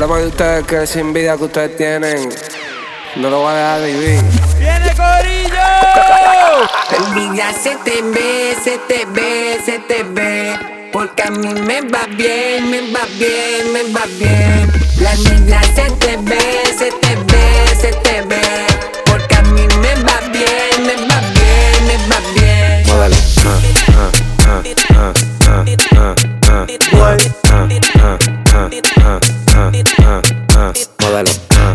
problema de ustedes es que esa envidia que ustedes tienen no lo va a dejar vivir. ¡Viene Corillo! Envidia se te ve, se te ve, se te ve. Porque a mí me va bien, me va bien, me va bien. La envidia se te ve, se te ve, se te ve. Porque a mí me va bien, me va bien, me va bien. Módalo. Módalo.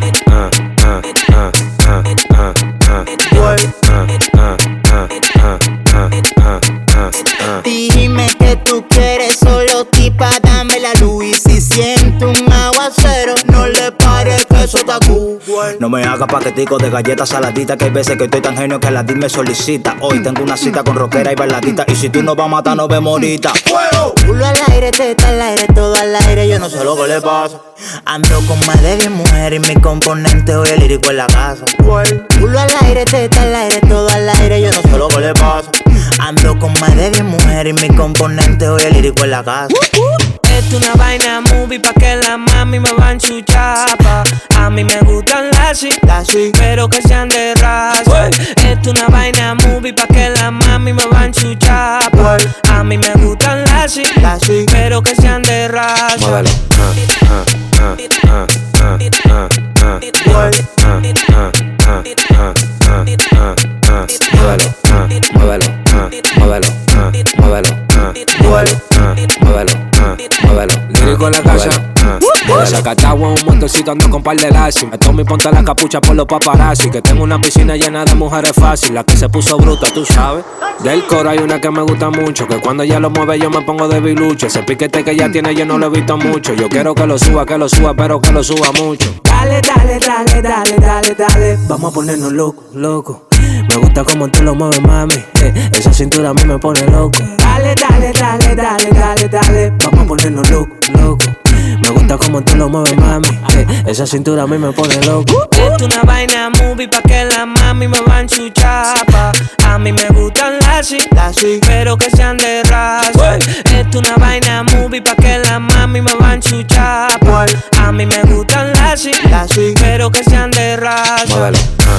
Dime que tú quieres solo tipa, dame la luz. Y si siento un aguacero, no le pares que eso está cool. No me hagas paquetico de galletas saladitas, que hay veces que estoy tan genio que la DIL me solicita. Hoy tengo una cita con rockera y bailadita, y si tú no vas a matar, nos vemos ahorita. ¡Fuego! Culo al aire, teta al aire, todo al aire, yo no sé lo que le pasa. Ando con más de 10 mujeres y mi componente hoy el lírico en la casa. Culo al aire, teta al aire, todo al aire, yo no sé lo que le pasa. Ando con más de 10 mujeres y mi componente hoy el lírico en la casa. Esto es una vaina movie pa' que la mami me va a enchuchar, A mí me gustan las pero que sean de raza. Esto es una vaina movie pa' que la mami me va a enchuchar, A mí me gustan las pero que sean de raza. Módalo. Lírico en la casa. Desacatado en un montecito, ando con par de lazi. Me tomo y ponte la capucha por los paparazzi. Que tengo una piscina llena de mujeres fácil. La que se puso bruta, tú sabes. Del coro hay una que me gusta mucho, que cuando ella lo mueve yo me pongo de bilucho. Ese piquete que ella tiene yo no lo he visto mucho. Yo quiero que lo suba, pero que lo suba mucho. Dale, dale, dale, dale, dale, dale. Vamos a ponernos loco, loco. Me gusta como tú lo mueves, mami. Esa cintura a mí me pone loco. Dale, dale, dale, dale, dale, dale. Vamos a ponernos loco, loco. Me gusta como tú lo mueves, mami. Esa cintura a mí me pone loco. Esto es una vaina movie pa' que la mami me va a enchuchar, A mí me gustan las pero que sean de raza. Esto es una vaina movie pa' que la mami me va a enchuchar, A mí me gustan las pero que sean de raza. Módalo.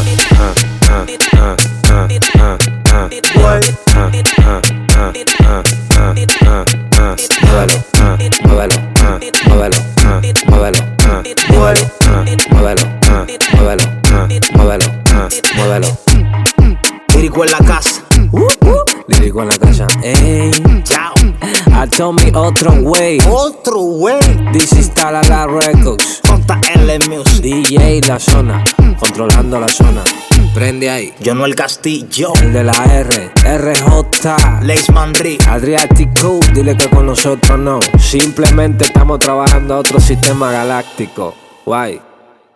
Módalo. Lírico en la casa. Lírico en la casa. Ey. Chao. I told me otro way. Otro way. This is Talala Records. JL Music. DJ La Zona. Controlando la zona. Prende ahí. Yo no el Castillo. El de la R. RJ. Leis Mandri. Adriático. Dile que con nosotros no. Simplemente estamos trabajando a otro sistema galáctico. Guay.